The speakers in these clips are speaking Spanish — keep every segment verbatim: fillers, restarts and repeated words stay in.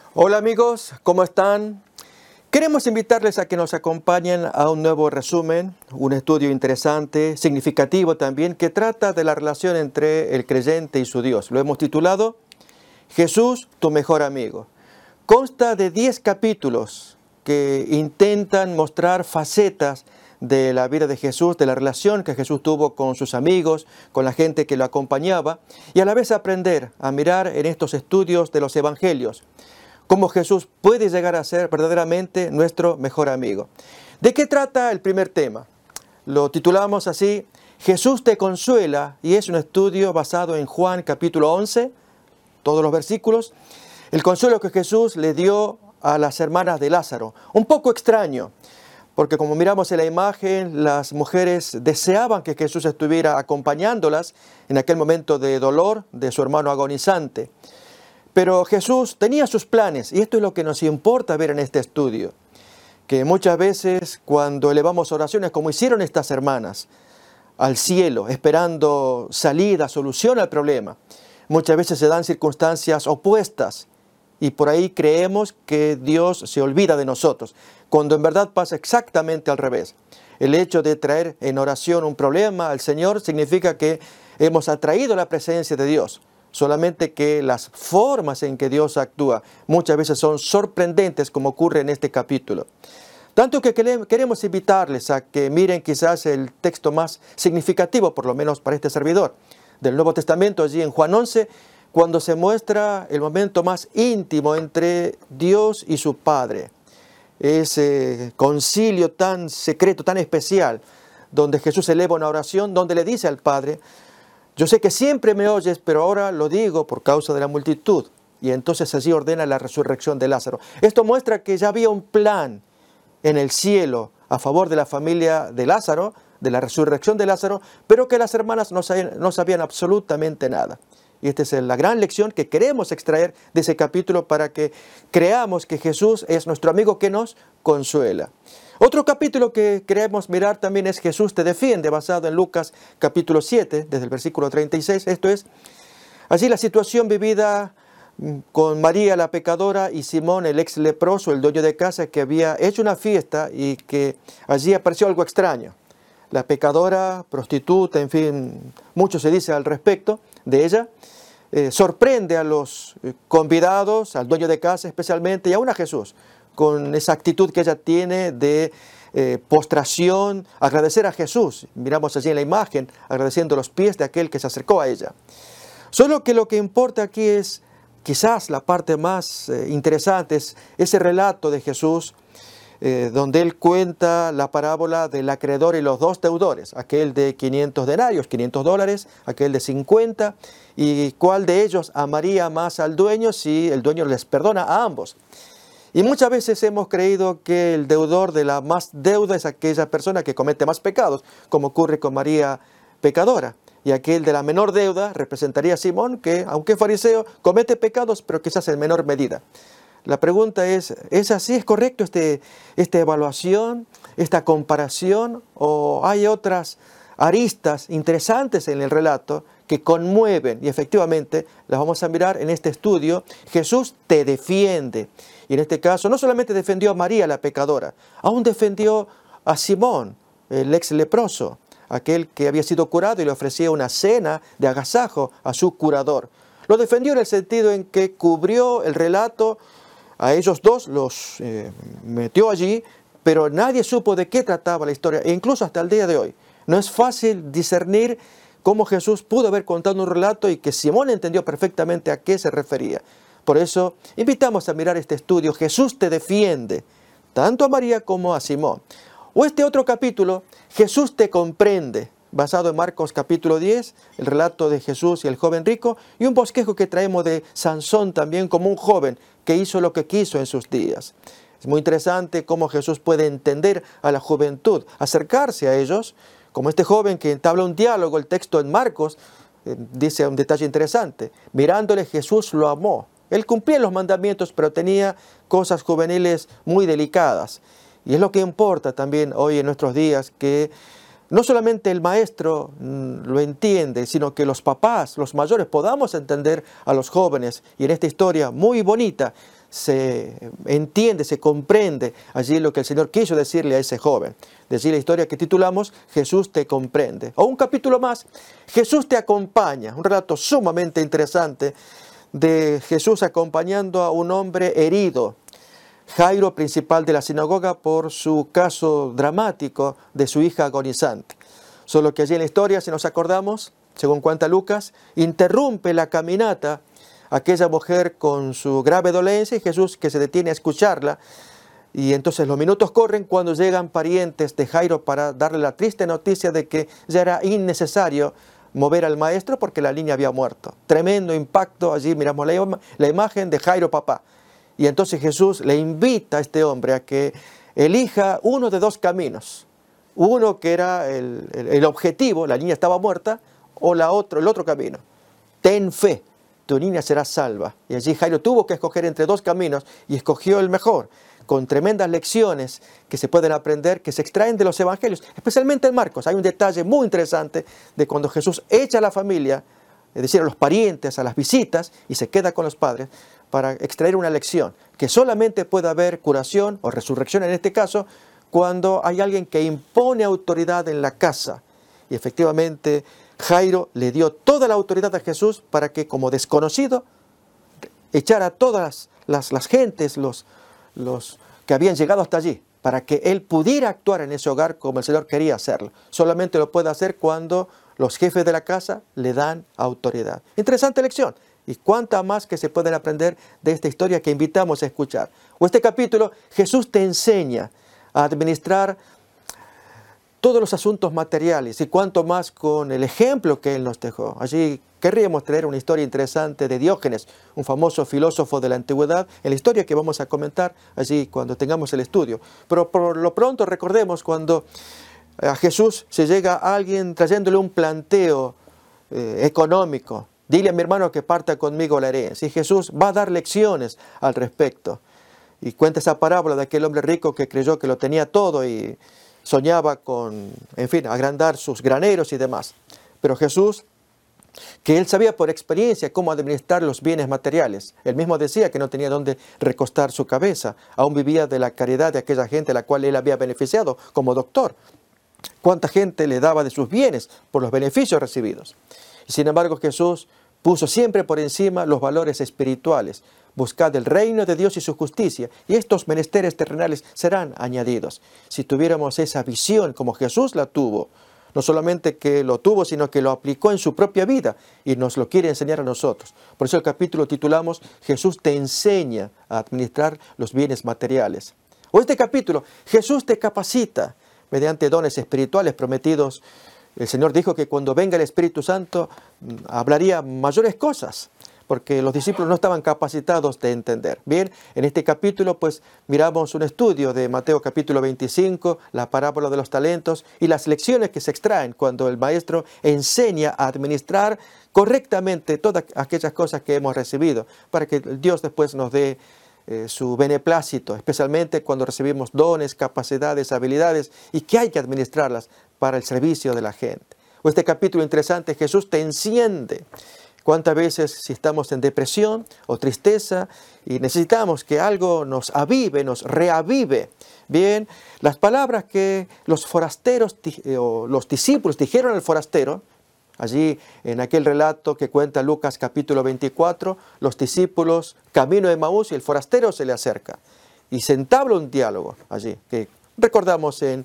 Hola amigos, ¿cómo están? Queremos invitarles a que nos acompañen a un nuevo resumen, un estudio interesante, significativo también, que trata de la relación entre el creyente y su Dios. Lo hemos titulado Jesús, tu mejor amigo. Consta de diez capítulos que intentan mostrar facetas de la vida de Jesús, de la relación que Jesús tuvo con sus amigos, con la gente que lo acompañaba, y a la vez aprender a mirar en estos estudios de los evangelios cómo Jesús puede llegar a ser verdaderamente nuestro mejor amigo. ¿De qué trata el primer tema? Lo titulamos así, Jesús te consuela, y es un estudio basado en Juan capítulo once, todos los versículos, el consuelo que Jesús le dio a las hermanas de Lázaro. Un poco extraño, porque como miramos en la imagen, las mujeres deseaban que Jesús estuviera acompañándolas en aquel momento de dolor de su hermano agonizante. Pero Jesús tenía sus planes, y esto es lo que nos importa ver en este estudio, que muchas veces cuando elevamos oraciones, como hicieron estas hermanas, al cielo, esperando salida, solución al problema, muchas veces se dan circunstancias opuestas, y por ahí creemos que Dios se olvida de nosotros, cuando en verdad pasa exactamente al revés. El hecho de traer en oración un problema al Señor significa que hemos atraído la presencia de Dios. Solamente que las formas en que Dios actúa muchas veces son sorprendentes, como ocurre en este capítulo. Tanto que queremos invitarles a que miren quizás el texto más significativo, por lo menos para este servidor, del Nuevo Testamento, allí en Juan once, cuando se muestra el momento más íntimo entre Dios y su Padre. Ese concilio tan secreto, tan especial, donde Jesús eleva una oración, donde le dice al Padre: yo sé que siempre me oyes, pero ahora lo digo por causa de la multitud. Y entonces allí ordena la resurrección de Lázaro. Esto muestra que ya había un plan en el cielo a favor de la familia de Lázaro, de la resurrección de Lázaro, pero que las hermanas no sabían, no sabían absolutamente nada. Y esta es la gran lección que queremos extraer de ese capítulo para que creamos que Jesús es nuestro amigo que nos consuela. Otro capítulo que queremos mirar también es Jesús te defiende, basado en Lucas capítulo siete, desde el versículo treinta y seis. Esto es, allí la situación vivida con María la pecadora y Simón el ex leproso, el dueño de casa, que había hecho una fiesta y que allí apareció algo extraño. La pecadora, prostituta, en fin, mucho se dice al respecto de ella, eh, sorprende a los convidados, al dueño de casa especialmente, y aún a Jesús, con esa actitud que ella tiene de eh, postración, agradecer a Jesús. Miramos allí en la imagen, agradeciendo los pies de aquel que se acercó a ella. Solo que lo que importa aquí es, quizás la parte más eh, interesante, es ese relato de Jesús, eh, donde Él cuenta la parábola del acreedor y los dos deudores, aquel de quinientos denarios, quinientos dólares, aquel de cincuenta, y cuál de ellos amaría más al dueño si el dueño les perdona a ambos. Y muchas veces hemos creído que el deudor de la más deuda es aquella persona que comete más pecados, como ocurre con María pecadora. Y aquel de la menor deuda representaría a Simón, que aunque es fariseo, comete pecados, pero quizás en menor medida. La pregunta es, ¿es así? ¿Es correcto este, esta evaluación, esta comparación? ¿O hay otras aristas interesantes en el relato que conmueven? Y efectivamente las vamos a mirar en este estudio. Jesús te defiende. Y en este caso no solamente defendió a María la pecadora, aún defendió a Simón, el ex leproso, aquel que había sido curado y le ofrecía una cena de agasajo a su curador. Lo defendió en el sentido en que cubrió el relato, a ellos dos los eh, metió allí, pero nadie supo de qué trataba la historia, e incluso hasta el día de hoy. No es fácil discernir cómo Jesús pudo haber contado un relato y que Simón entendió perfectamente a qué se refería. Por eso invitamos a mirar este estudio. Jesús te defiende, tanto a María como a Simón. O este otro capítulo, Jesús te comprende, basado en Marcos capítulo diez, el relato de Jesús y el joven rico, y un bosquejo que traemos de Sansón también como un joven que hizo lo que quiso en sus días. Es muy interesante cómo Jesús puede entender a la juventud, acercarse a ellos, como este joven que entabla un diálogo. El texto en Marcos eh, dice un detalle interesante: mirándole Jesús lo amó. Él cumplía los mandamientos, pero tenía cosas juveniles muy delicadas. Y es lo que importa también hoy en nuestros días, que no solamente el maestro mm, lo entiende, sino que los papás, los mayores, podamos entender a los jóvenes. Y en esta historia muy bonita se entiende, se comprende allí lo que el Señor quiso decirle a ese joven. Decir la historia que titulamos Jesús te comprende. O un capítulo más, Jesús te acompaña. Un relato sumamente interesante de Jesús acompañando a un hombre herido, Jairo, principal de la sinagoga, por su caso dramático de su hija agonizante. Solo que allí en la historia, si nos acordamos, según cuenta Lucas, interrumpe la caminata aquella mujer con su grave dolencia y Jesús que se detiene a escucharla. Y entonces los minutos corren cuando llegan parientes de Jairo para darle la triste noticia de que ya era innecesario mover al maestro porque la niña había muerto. Tremendo impacto. Allí miramos la, la imagen de Jairo papá. Y entonces Jesús le invita a este hombre a que elija uno de dos caminos. Uno que era el, el, el objetivo, la niña estaba muerta, o la otro, el otro camino. Ten fe, tu niña será salva. Y allí Jairo tuvo que escoger entre dos caminos y escogió el mejor, con tremendas lecciones que se pueden aprender, que se extraen de los evangelios, especialmente en Marcos. Hay un detalle muy interesante de cuando Jesús echa a la familia, es decir, a los parientes, a las visitas, y se queda con los padres, para extraer una lección, que solamente puede haber curación o resurrección en este caso, cuando hay alguien que impone autoridad en la casa. Y efectivamente Jairo le dio toda la autoridad a Jesús para que como desconocido echara a todas las, las gentes, los, los que habían llegado hasta allí, para que él pudiera actuar en ese hogar como el Señor quería hacerlo. Solamente lo puede hacer cuando los jefes de la casa le dan autoridad. Interesante lección. Y cuánta más que se pueden aprender de esta historia que invitamos a escuchar. O este capítulo, Jesús te enseña a administrar todos los asuntos materiales y cuánto más con el ejemplo que Él nos dejó. Allí querríamos traer una historia interesante de Diógenes, un famoso filósofo de la antigüedad, en la historia que vamos a comentar allí cuando tengamos el estudio. Pero por lo pronto recordemos cuando a Jesús se llega a alguien trayéndole un planteo eh, económico. Dile a mi hermano que parta conmigo la herencia. Y Jesús va a dar lecciones al respecto. Y cuenta esa parábola de aquel hombre rico que creyó que lo tenía todo y soñaba con, en fin, agrandar sus graneros y demás. Pero Jesús, que él sabía por experiencia cómo administrar los bienes materiales. Él mismo decía que no tenía dónde recostar su cabeza. Aún vivía de la caridad de aquella gente a la cual él había beneficiado como doctor. ¿Cuánta gente le daba de sus bienes por los beneficios recibidos? Y sin embargo Jesús puso siempre por encima los valores espirituales. Buscad el reino de Dios y su justicia, y estos menesteres terrenales serán añadidos. Si tuviéramos esa visión como Jesús la tuvo, no solamente que lo tuvo, sino que lo aplicó en su propia vida y nos lo quiere enseñar a nosotros. Por eso el capítulo titulamos Jesús te enseña a administrar los bienes materiales. O este capítulo, Jesús te capacita mediante dones espirituales prometidos. El Señor dijo que cuando venga el Espíritu Santo hablaría mayores cosas, porque los discípulos no estaban capacitados de entender. Bien, en este capítulo pues miramos un estudio de Mateo capítulo veinticinco, la parábola de los talentos y las lecciones que se extraen cuando el maestro enseña a administrar correctamente todas aquellas cosas que hemos recibido, para que Dios después nos dé eh, su beneplácito, especialmente cuando recibimos dones, capacidades, habilidades y que hay que administrarlas para el servicio de la gente. O este capítulo interesante, Jesús te enciende. ¿Cuántas veces si estamos en depresión o tristeza y necesitamos que algo nos avive, nos reavive? Bien, las palabras que los forasteros o los discípulos dijeron al forastero, allí en aquel relato que cuenta Lucas capítulo veinticuatro, los discípulos camino de Emaús y el forastero se le acerca y se entabla un diálogo allí, que recordamos en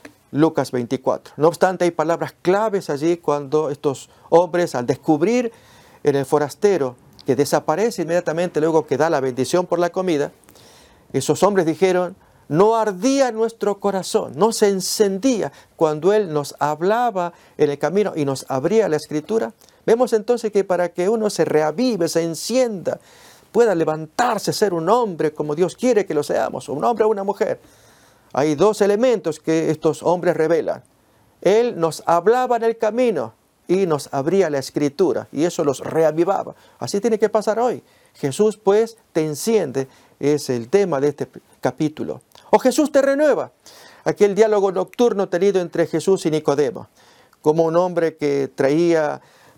Lucas veinticuatro. No obstante, hay palabras claves allí cuando estos hombres, al descubrir en el forastero que desaparece inmediatamente luego que da la bendición por la comida, esos hombres dijeron, no ardía nuestro corazón, no se encendía cuando Él nos hablaba en el camino y nos abría la Escritura. Vemos entonces que para que uno se reavive, se encienda, pueda levantarse, ser un hombre como Dios quiere que lo seamos, un hombre o una mujer, hay dos elementos que estos hombres revelan. Él nos hablaba en el camino y nos abría la Escritura, y eso los reavivaba. Así tiene que pasar hoy. Jesús pues te enciende, es el tema de este capítulo. O Jesús te renueva, aquel diálogo nocturno tenido entre Jesús y Nicodemo, como un hombre que traía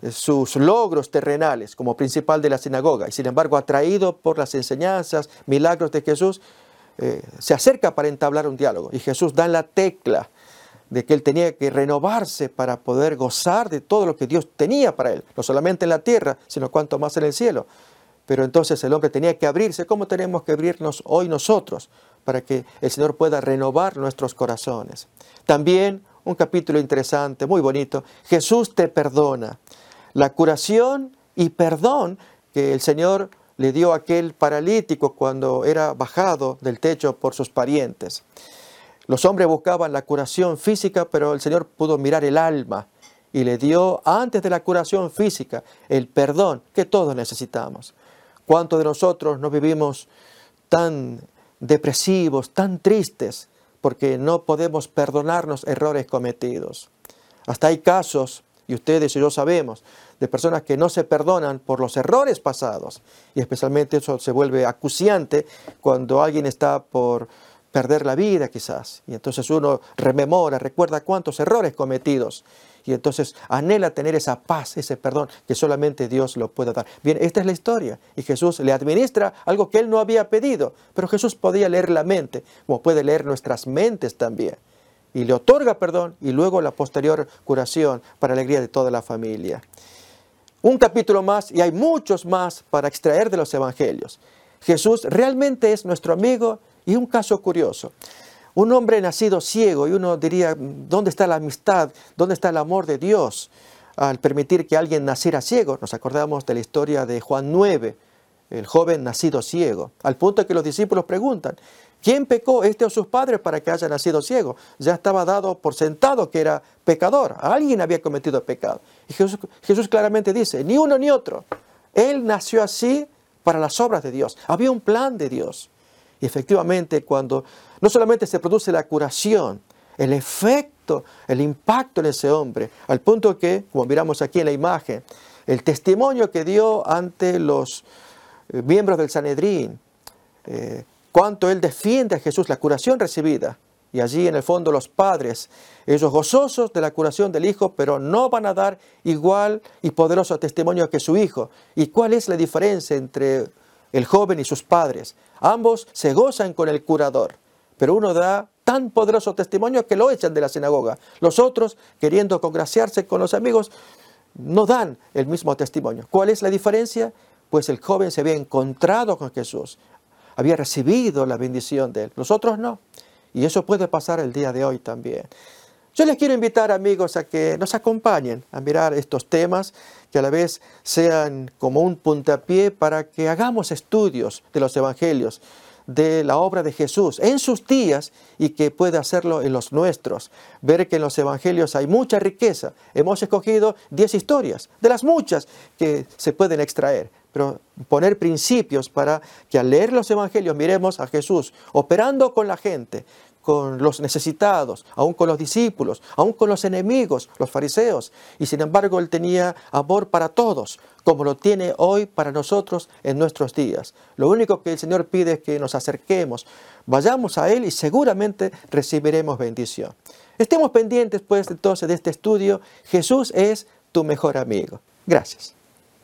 sus logros terrenales como principal de la sinagoga, y sin embargo, atraído por las enseñanzas, milagros de Jesús, eh, se acerca para entablar un diálogo. Y Jesús da en la tecla de que él tenía que renovarse para poder gozar de todo lo que Dios tenía para él, no solamente en la tierra, sino cuanto más en el cielo. Pero entonces el hombre tenía que abrirse. ¿Cómo tenemos que abrirnos hoy nosotros para que el Señor pueda renovar nuestros corazones? También un capítulo interesante, muy bonito. Jesús te perdona. La curación y perdón que el Señor le dio a aquel paralítico cuando era bajado del techo por sus parientes. Los hombres buscaban la curación física, pero el Señor pudo mirar el alma y le dio, antes de la curación física, el perdón que todos necesitamos. ¿Cuántos de nosotros no vivimos tan depresivos, tan tristes, porque no podemos perdonarnos errores cometidos? Hasta hay casos, y ustedes y yo sabemos, de personas que no se perdonan por los errores pasados. Y especialmente eso se vuelve acuciante cuando alguien está por perder la vida quizás. Y entonces uno rememora, recuerda cuántos errores cometidos. Y entonces anhela tener esa paz, ese perdón que solamente Dios lo puede dar. Bien, esta es la historia. Y Jesús le administra algo que él no había pedido. Pero Jesús podía leer la mente, como puede leer nuestras mentes también. Y le otorga perdón y luego la posterior curación para alegría de toda la familia. Un capítulo más, y hay muchos más para extraer de los evangelios. Jesús realmente es nuestro amigo. Y un caso curioso. Un hombre nacido ciego, y uno diría, ¿dónde está la amistad? ¿Dónde está el amor de Dios al permitir que alguien naciera ciego? Nos acordamos de la historia de Juan nueve, el joven nacido ciego, al punto que los discípulos preguntan, ¿quién pecó, este o sus padres, para que haya nacido ciego? Ya estaba dado por sentado que era pecador, alguien había cometido pecado. Y Jesús, Jesús claramente dice, ni uno ni otro. Él nació así para las obras de Dios. Había un plan de Dios. Y efectivamente, cuando no solamente se produce la curación, el efecto, el impacto en ese hombre, al punto que, como miramos aquí en la imagen, el testimonio que dio ante los eh, miembros del Sanedrín, eh, cuánto él defiende a Jesús, la curación recibida. Y allí en el fondo los padres, ellos gozosos de la curación del hijo, pero no van a dar igual y poderoso testimonio que su hijo. ¿Y cuál es la diferencia entre el joven y sus padres? Ambos se gozan con el curador, pero uno da tan poderoso testimonio que lo echan de la sinagoga. Los otros, queriendo congraciarse con los amigos, no dan el mismo testimonio. ¿Cuál es la diferencia? Pues el joven se había encontrado con Jesús, había recibido la bendición de él. Los otros no. Y eso puede pasar el día de hoy también. Yo les quiero invitar, amigos, a que nos acompañen a mirar estos temas que a la vez sean como un puntapié para que hagamos estudios de los evangelios, de la obra de Jesús en sus días y que pueda hacerlo en los nuestros. Ver que en los evangelios hay mucha riqueza. Hemos escogido diez historias, de las muchas que se pueden extraer. Pero poner principios para que al leer los evangelios miremos a Jesús operando con la gente, con los necesitados, aún con los discípulos, aún con los enemigos, los fariseos. Y sin embargo, Él tenía amor para todos, como lo tiene hoy para nosotros en nuestros días. Lo único que el Señor pide es que nos acerquemos, vayamos a Él y seguramente recibiremos bendición. Estemos pendientes, pues, entonces de este estudio. Jesús es tu mejor amigo. Gracias.